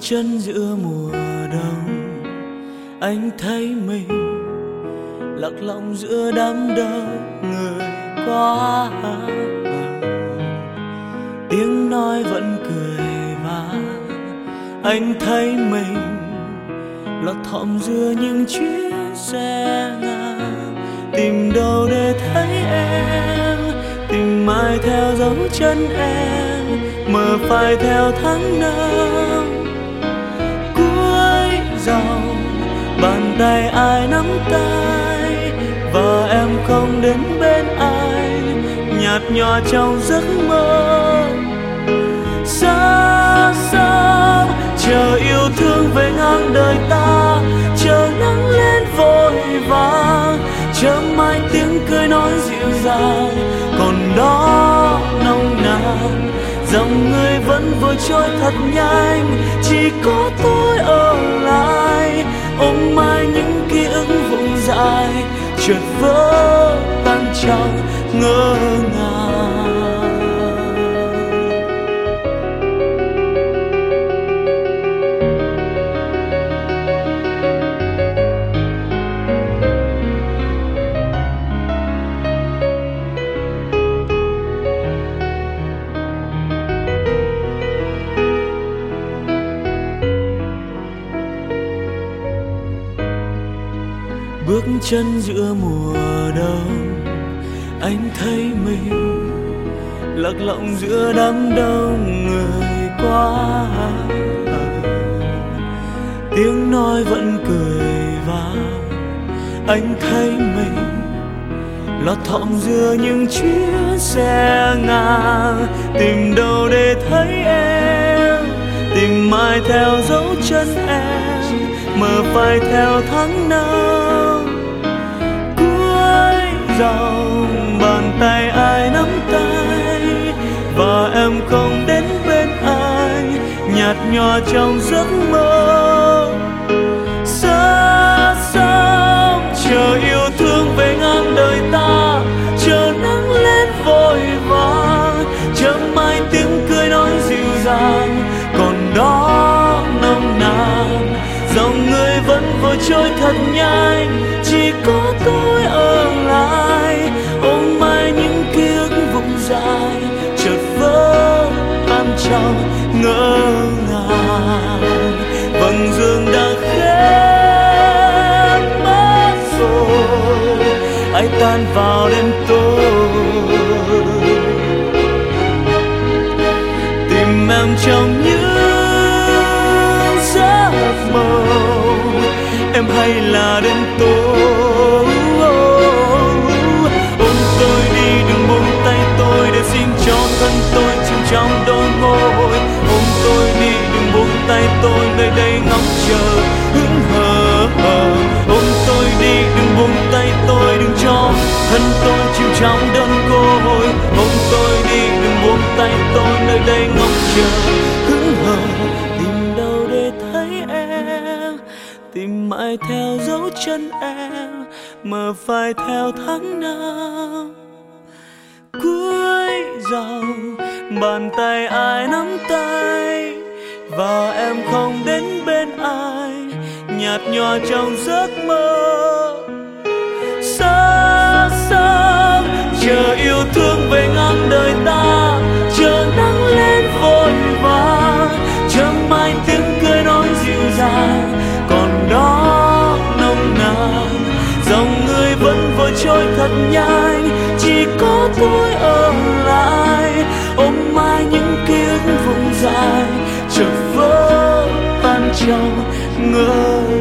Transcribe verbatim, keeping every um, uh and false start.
chân giữa mùa đông, anh thấy mình lạc lõng giữa đám đông người quá. Tiếng nói vẫn cười và anh thấy mình lọt thỏm giữa những chuyến xe ngang. Tìm đâu để thấy em, tìm mãi theo dấu chân em, mơ phai theo tháng năm. Cuối dòng bàn tay ai nắm tay, và em không đến bên anh, nhạt nhòa trong giấc mơ. Xa xa chờ yêu thương về ngang đời ta, chờ nắng lên vội vàng, chờ mai tiếng cười nói dịu dàng. Còn đó nồng nàn, dòng người vẫn vội trôi thật nhanh, chỉ có tôi ở lại ôm mãi những ký ức vụng dại, chợt vỡ tan trong ngỡ ngàng. Bước chân giữa mùa đông, anh thấy mình lạc lõng giữa đám đông người quá. Tiếng nói vẫn cười và anh thấy mình lọt thỏm giữa những chuyến xe ngang. Tìm đâu để thấy em, tìm mãi theo dấu chân em, mơ phai theo tháng năm. Cuối dòng bàn tay ai nắm tay, và em không đến bên anh, nhạt nhòa trong giấc mơ. Xa xăm chờ yêu thương về ngang đời ta, chờ nắng lên vội vàng, chờ mai tiếng cười nói dịu dàng. Còn đó nồng nàn, dòng người vẫn vội trôi thật nhanh, chỉ có tôi ở lại ôm mãi những ký ức vụng dại, chợt vỡ tan trong ngỡ ngàng. Vầng dương đã khép mất rồi, ai tan vào đêm tối, tìm em trong những giấc mơ. Em hay là đêm tối, ôm tôi đi đừng buông tay tôi, để xin cho thân tôi chìm trong đôi môi. Ôm tôi đi đừng buông tay tôi, nơi đây ngóng chờ hững hờ. Ôm tôi đi đừng buông tay tôi, đừng cho thân tôi chìm trong đơn côi. Ôm tôi đi đừng buông tay tôi, nơi đây ngóng chờ hững hờ. Tìm đâu để thấy em, tìm mãi theo dấu chân em, mơ phai theo tháng năm. Cuối dòng bàn tay ai nắm tay, và em không đến bên anh, nhạt nhòa trong giấc mơ. Xa xa chờ yêu thương về ngang đời ta, chờ nắng lên vội vàng, chờ mai tiếng cười nói dịu dàng. Còn đó nồng nàn, dòng người vẫn vội trôi thật nhanh, chỉ có tôi ở lại ôm mãi những ký ức vụng dại, chợt vỡ tan trong ngỡ